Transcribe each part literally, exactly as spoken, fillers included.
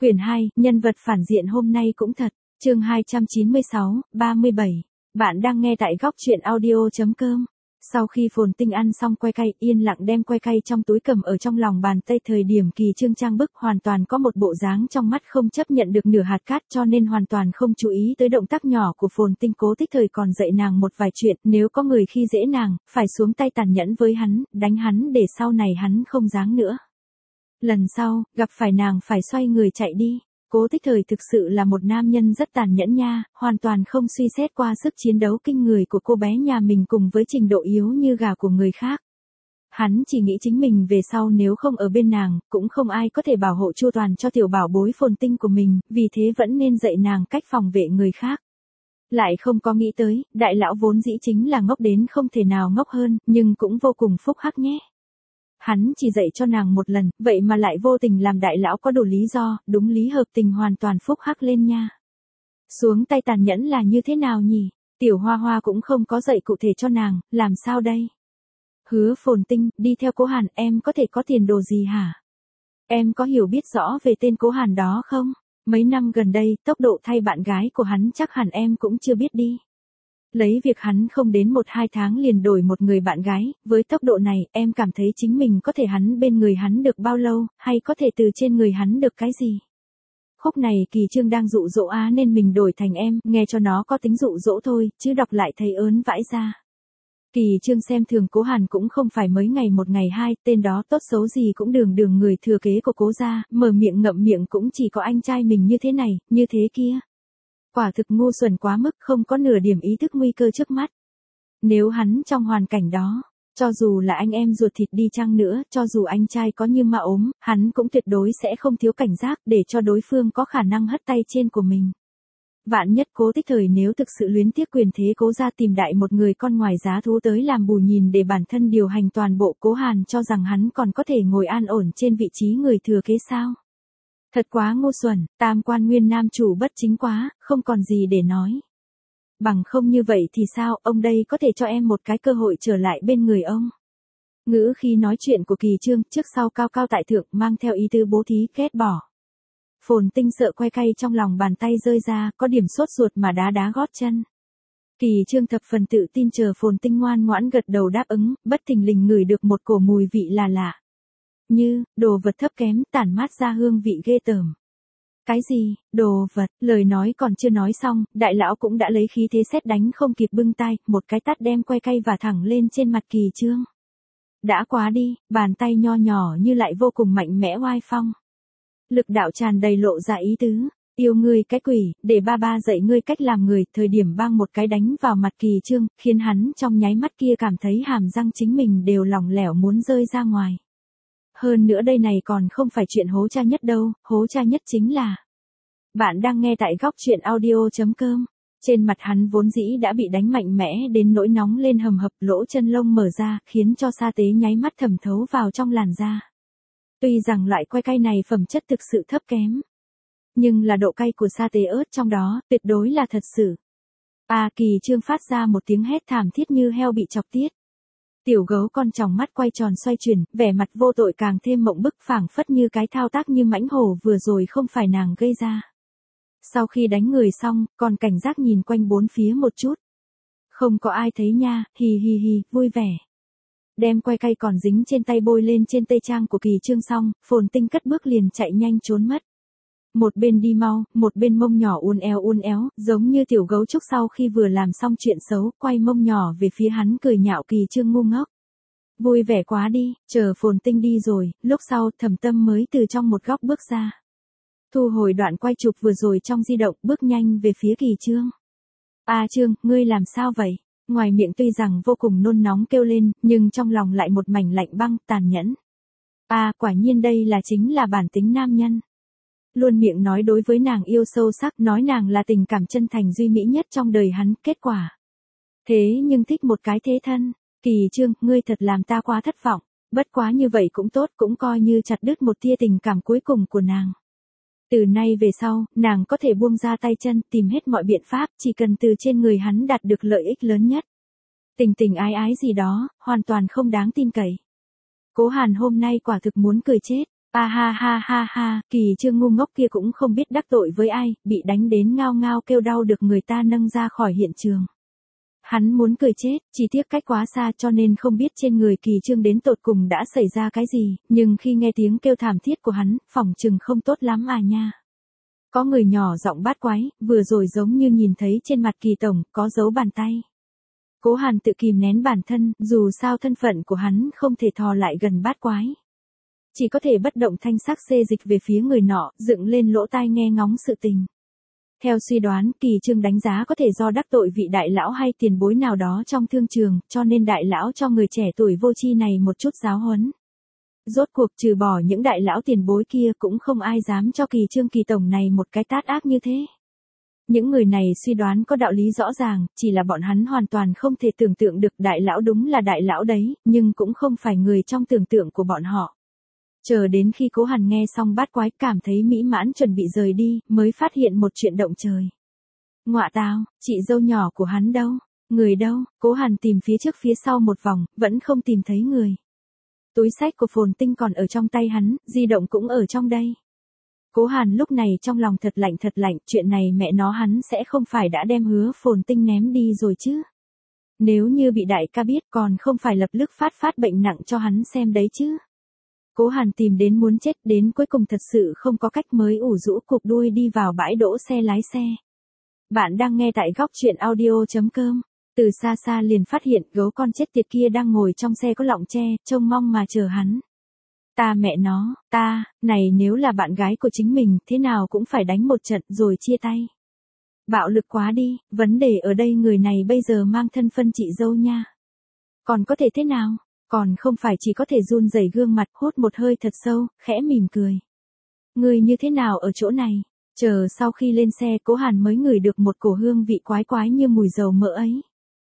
Quyển hai, nhân vật phản diện hôm nay cũng thật. Chương hai trăm chín mươi sáu, ba mươi bảy. Bạn đang nghe tại góc truyện audio chấm com. Sau khi Phồn Tinh ăn xong que cay, yên lặng đem que cay trong túi cầm ở trong lòng bàn tay, thời điểm Kỳ Trương trang bức hoàn toàn có một bộ dáng trong mắt không chấp nhận được nửa hạt cát, cho nên hoàn toàn không chú ý tới động tác nhỏ của Phồn Tinh. Cố Tích Thời còn dạy nàng một vài chuyện, nếu có người khi dễ nàng, phải xuống tay tàn nhẫn với hắn, đánh hắn để sau này hắn không dáng nữa. Lần sau, gặp phải nàng phải xoay người chạy đi. Cố Tích Thời thực sự là một nam nhân rất tàn nhẫn nha, hoàn toàn không suy xét qua sức chiến đấu kinh người của cô bé nhà mình cùng với trình độ yếu như gà của người khác. Hắn chỉ nghĩ chính mình về sau nếu không ở bên nàng, cũng không ai có thể bảo hộ chu toàn cho tiểu bảo bối Phồn Tinh của mình, vì thế vẫn nên dạy nàng cách phòng vệ người khác. Lại không có nghĩ tới, đại lão vốn dĩ chính là ngốc đến không thể nào ngốc hơn, nhưng cũng vô cùng phúc hắc nhé. Hắn chỉ dạy cho nàng một lần, vậy mà lại vô tình làm đại lão có đủ lý do, đúng lý hợp tình hoàn toàn phúc hắc lên nha. Xuống tay tàn nhẫn là như thế nào nhỉ? Tiểu Hoa Hoa cũng không có dạy cụ thể cho nàng, làm sao đây? Hứa Phồn Tinh, đi theo Cố Hàn, em có thể có tiền đồ gì hả? Em có hiểu biết rõ về tên Cố Hàn đó không? Mấy năm gần đây, tốc độ thay bạn gái của hắn chắc hẳn em cũng chưa biết đi. Lấy việc hắn không đến một hai tháng liền đổi một người bạn gái, với tốc độ này, em cảm thấy chính mình có thể hắn bên người hắn được bao lâu, hay có thể từ trên người hắn được cái gì? Khúc này Kỳ Trương đang dụ dỗ á nên mình đổi thành em, nghe cho nó có tính dụ dỗ thôi, chứ đọc lại thấy ớn vãi ra. Kỳ Trương xem thường Cố Hàn cũng không phải mấy ngày một ngày hai, tên đó tốt xấu gì cũng đường đường người thừa kế của Cố gia, mở miệng ngậm miệng cũng chỉ có anh trai mình như thế này, như thế kia. Quả thực ngu xuẩn quá mức, không có nửa điểm ý thức nguy cơ trước mắt. Nếu hắn trong hoàn cảnh đó, cho dù là anh em ruột thịt đi chăng nữa, cho dù anh trai có như ma ốm, hắn cũng tuyệt đối sẽ không thiếu cảnh giác để cho đối phương có khả năng hất tay trên của mình. Vạn nhất Cố Tích Thời nếu thực sự luyến tiếc quyền thế Cố gia tìm đại một người con ngoài giá thú tới làm bù nhìn để bản thân điều hành toàn bộ, Cố Hàn cho rằng hắn còn có thể ngồi an ổn trên vị trí người thừa kế sao? Thật quá ngu xuẩn, tam quan nguyên nam chủ bất chính quá, không còn gì để nói. Bằng không như vậy thì sao, ông đây có thể cho em một cái cơ hội trở lại bên người ông. Ngữ khi nói chuyện của Kỳ Trương trước sau cao cao tại thượng, mang theo ý tứ bố thí ghét bỏ. Phồn Tinh sợ que cay trong lòng bàn tay rơi ra, có điểm sốt ruột mà đá đá gót chân. Kỳ Trương thập phần tự tin chờ Phồn Tinh ngoan ngoãn gật đầu đáp ứng, bất thình lình ngửi được một cổ mùi vị là lạ. Như, đồ vật thấp kém, tản mát ra hương vị ghê tởm. Cái gì, đồ vật, lời nói còn chưa nói xong, đại lão cũng đã lấy khí thế sét đánh không kịp bưng tay, một cái tát đem que cay và thẳng lên trên mặt Kỳ Trương. Đã quá đi, bàn tay nho nhỏ như lại vô cùng mạnh mẽ oai phong. Lực đạo tràn đầy lộ ra ý tứ, yêu ngươi cái quỷ, để ba ba dạy ngươi cách làm người, thời điểm bang một cái đánh vào mặt Kỳ Trương, khiến hắn trong nháy mắt kia cảm thấy hàm răng chính mình đều lỏng lẻo muốn rơi ra ngoài. Hơn nữa đây này còn không phải chuyện hố cha nhất đâu, hố cha nhất chính là... Bạn đang nghe tại góc truyện audio chấm com. Trên mặt hắn vốn dĩ đã bị đánh mạnh mẽ đến nỗi nóng lên hầm hập, lỗ chân lông mở ra, khiến cho sa tế nháy mắt thẩm thấu vào trong làn da. Tuy rằng loại que cay này phẩm chất thực sự thấp kém, nhưng là độ cay của sa tế ớt trong đó, tuyệt đối là thật sự. À, Kỳ Trương phát ra một tiếng hét thảm thiết như heo bị chọc tiết. Tiểu gấu con tròng mắt quay tròn xoay chuyển, vẻ mặt vô tội càng thêm mộng bức, phảng phất như cái thao tác như mãnh hổ vừa rồi không phải nàng gây ra. Sau khi đánh người xong, còn cảnh giác nhìn quanh bốn phía một chút. Không có ai thấy nha, hì hì hì, vui vẻ. Đem que cay còn dính trên tay bôi lên trên tây trang của Kỳ Trương xong, Phồn Tinh cất bước liền chạy nhanh trốn mất. Một bên đi mau, một bên mông nhỏ uốn éo uốn éo, giống như tiểu gấu trúc sau khi vừa làm xong chuyện xấu, quay mông nhỏ về phía hắn cười nhạo Kỳ Trương ngu ngốc. Vui vẻ quá đi, chờ Phồn Tinh đi rồi, lúc sau Thẩm Tâm mới từ trong một góc bước ra. Thu hồi đoạn quay chụp vừa rồi trong di động, bước nhanh về phía Kỳ Trương. À Trương, ngươi làm sao vậy? Ngoài miệng tuy rằng vô cùng nôn nóng kêu lên, nhưng trong lòng lại một mảnh lạnh băng, tàn nhẫn. À, quả nhiên đây là chính là bản tính nam nhân. Luôn miệng nói đối với nàng yêu sâu sắc, nói nàng là tình cảm chân thành duy mỹ nhất trong đời hắn, kết quả. Thế nhưng thích một cái thế thân. Kỳ Trương, ngươi thật làm ta quá thất vọng, bất quá như vậy cũng tốt, cũng coi như chặt đứt một tia tình cảm cuối cùng của nàng. Từ nay về sau, nàng có thể buông ra tay chân, tìm hết mọi biện pháp, chỉ cần từ trên người hắn đạt được lợi ích lớn nhất. Tình tình ái ái gì đó, hoàn toàn không đáng tin cậy. Cố Hàn hôm nay quả thực muốn cười chết. A ha ha ha ha, Kỳ Trương ngu ngốc kia cũng không biết đắc tội với ai, bị đánh đến ngao ngao kêu đau được người ta nâng ra khỏi hiện trường. Hắn muốn cười chết, chỉ tiếc cách quá xa cho nên không biết trên người Kỳ Trương đến tột cùng đã xảy ra cái gì, nhưng khi nghe tiếng kêu thảm thiết của hắn, phỏng chừng không tốt lắm à nha. Có người nhỏ giọng bát quái, vừa rồi giống như nhìn thấy trên mặt Kỳ tổng, có dấu bàn tay. Cố Hàn tự kìm nén bản thân, dù sao thân phận của hắn không thể thò lại gần bát quái. Chỉ có thể bất động thanh sắc xê dịch về phía người nọ, dựng lên lỗ tai nghe ngóng sự tình. Theo suy đoán, Kỳ Trương đánh giá có thể do đắc tội vị đại lão hay tiền bối nào đó trong thương trường, cho nên đại lão cho người trẻ tuổi vô tri này một chút giáo huấn. Rốt cuộc trừ bỏ những đại lão tiền bối kia cũng không ai dám cho Kỳ Trương Kỳ tổng này một cái tát ác như thế. Những người này suy đoán có đạo lý rõ ràng, chỉ là bọn hắn hoàn toàn không thể tưởng tượng được đại lão đúng là đại lão đấy, nhưng cũng không phải người trong tưởng tượng của bọn họ. Chờ đến khi Cố Hàn nghe xong bát quái cảm thấy mỹ mãn chuẩn bị rời đi, mới phát hiện một chuyện động trời. Ngọa tào, chị dâu nhỏ của hắn đâu? Người đâu? Cố Hàn tìm phía trước phía sau một vòng, vẫn không tìm thấy người. Túi xách của Phồn Tinh còn ở trong tay hắn, di động cũng ở trong đây. Cố Hàn lúc này trong lòng thật lạnh thật lạnh, chuyện này mẹ nó hắn sẽ không phải đã đem Hứa Phồn Tinh ném đi rồi chứ. Nếu như bị đại ca biết còn không phải lập tức phát phát bệnh nặng cho hắn xem đấy chứ. Cố Hàn tìm đến muốn chết, đến cuối cùng thật sự không có cách mới ủ rũ cục đuôi đi vào bãi đỗ xe lái xe. Bạn đang nghe tại góc truyện audio chấm com. Từ xa xa liền phát hiện gấu con chết tiệt kia đang ngồi trong xe có lọng tre, trông mong mà chờ hắn. Ta mẹ nó, ta, này nếu là bạn gái của chính mình, thế nào cũng phải đánh một trận rồi chia tay. Bạo lực quá đi, vấn đề ở đây người này bây giờ mang thân phân chị dâu nha. Còn có thể thế nào? Còn không phải chỉ có thể run rẩy gương mặt, hút một hơi thật sâu, khẽ mỉm cười. Người như thế nào ở chỗ này? Chờ sau khi lên xe, Cố Hàn mới ngửi được một cổ hương vị quái quái như mùi dầu mỡ ấy.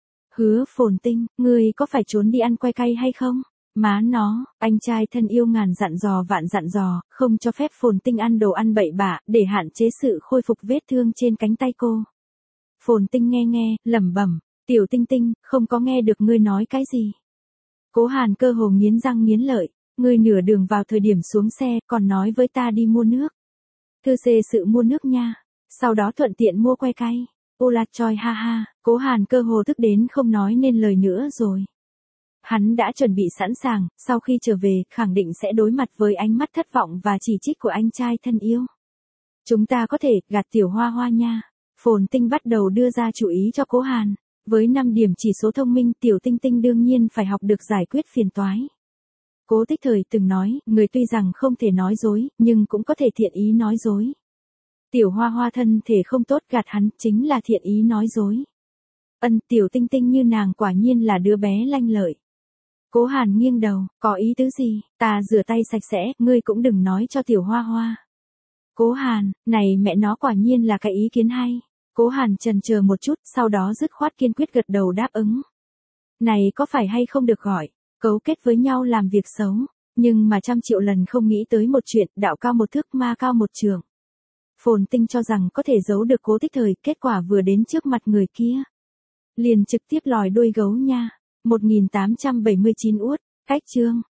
Hứa Phồn Tinh, ngươi có phải trốn đi ăn que cay hay không? Má nó, anh trai thân yêu ngàn dặn dò vạn dặn dò, không cho phép Phồn Tinh ăn đồ ăn bậy bạ, để hạn chế sự khôi phục vết thương trên cánh tay cô. Phồn Tinh nghe nghe, lẩm bẩm, tiểu Tinh Tinh, không có nghe được ngươi nói cái gì. Cố Hàn cơ hồ nghiến răng nghiến lợi, ngươi nửa đường vào thời điểm xuống xe, còn nói với ta đi mua nước. Thư xê sự mua nước nha, sau đó thuận tiện mua que cay. Ô la choi ha ha, Cố Hàn cơ hồ tức đến không nói nên lời nữa rồi. Hắn đã chuẩn bị sẵn sàng, sau khi trở về, khẳng định sẽ đối mặt với ánh mắt thất vọng và chỉ trích của anh trai thân yêu. Chúng ta có thể gạt tiểu Hoa Hoa nha. Phồn Tinh bắt đầu đưa ra chủ ý cho Cố Hàn. Với năm điểm chỉ số thông minh, tiểu Tinh Tinh đương nhiên phải học được giải quyết phiền toái. Cố Tích Thời từng nói, người tuy rằng không thể nói dối, nhưng cũng có thể thiện ý nói dối. Tiểu Hoa Hoa thân thể không tốt, gạt hắn chính là thiện ý nói dối. Ân, tiểu Tinh Tinh như nàng quả nhiên là đứa bé lanh lợi. Cố Hàn nghiêng đầu, có ý tứ gì? Ta rửa tay sạch sẽ, ngươi cũng đừng nói cho tiểu Hoa Hoa. Cố Hàn, này mẹ nó quả nhiên là cái ý kiến hay. Cố Hàn chần chờ một chút, sau đó dứt khoát kiên quyết gật đầu đáp ứng. Này có phải hay không được gọi, cấu kết với nhau làm việc xấu, nhưng mà trăm triệu lần không nghĩ tới một chuyện, đạo cao một thước ma cao một trượng. Phồn Tinh cho rằng có thể giấu được Cố Tích Thời, kết quả vừa đến trước mặt người kia. Liền trực tiếp lòi đuôi gấu nha. một nghìn tám trăm bảy mươi chín uất, cách chương.